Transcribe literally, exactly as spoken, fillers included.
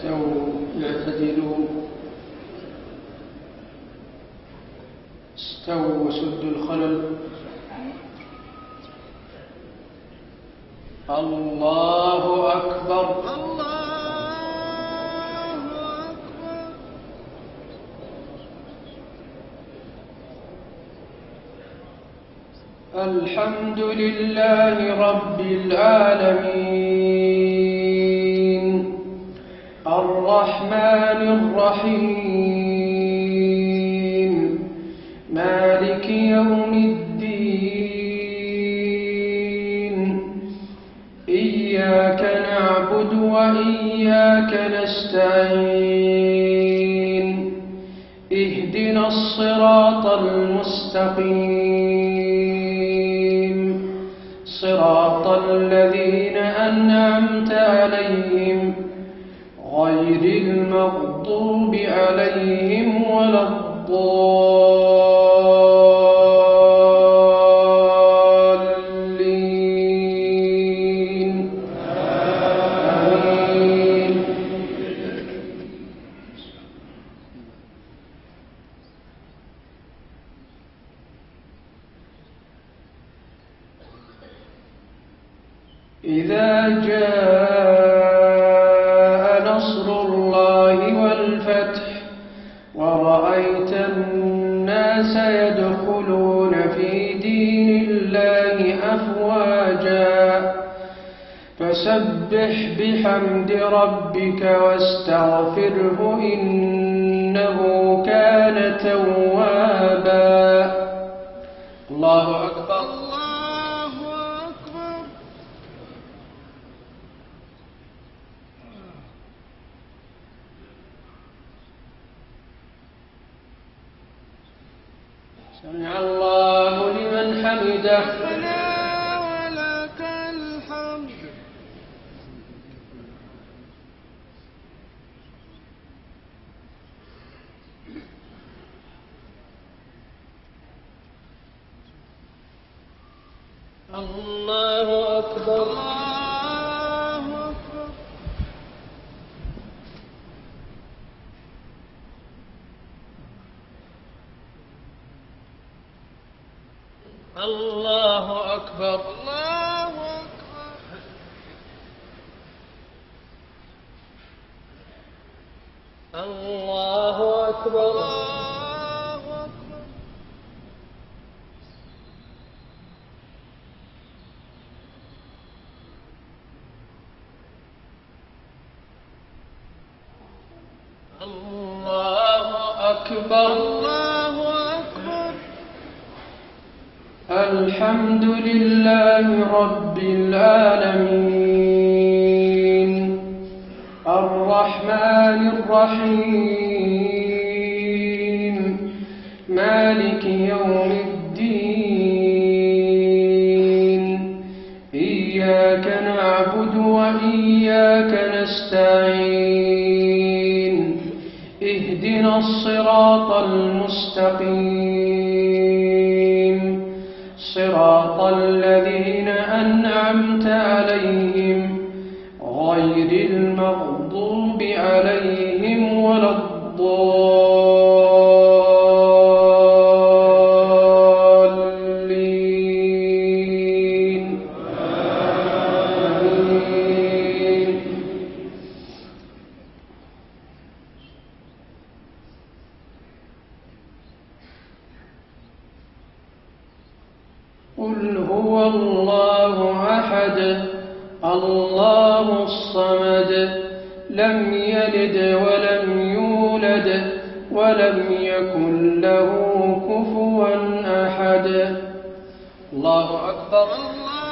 استووا اعتدلوا استووا وسدوا الخلل. الله أكبر. الحمد لله رب العالمين الرحمن الرحيم مالك يوم الدين إياك نعبد وإياك نستعين اهدنا الصراط المستقيم صراط الذين أنعمت عليهم غير المغضوب عليهم ولا الضالين. آمين. إذا جاء نصر الله والفتح ورأيت الناس يدخلون في دين الله أفواجا فسبح بحمد ربك واستغفره إنه كان توابا. الله أكبر. سمع الله لمن حمده. ربنا ولك الحمد. الله أكبر. الله أكبر. الله أكبر. الله أكبر. الله أكبر. الله أكبر. الحمد لله رب العالمين الرحمن الرحيم مالك يوم الدين إياك نعبد وإياك نستعين اهدنا الصراط المستقيم صراط الذين أنعمت عليهم غير المغضوب عليهم ولا الضالين. آمين. قل هو الله أحد الله الصمد لم يلد ولم يولد ولم يكن له كفوا أحد. الله أكبر. الله